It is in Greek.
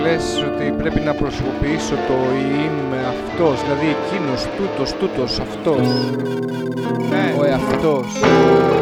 λες ότι πρέπει να προσωποποιήσω το είμαι αυτός, δηλαδή εκείνος, τούτος, αυτός, Ναι. ο εαυτός.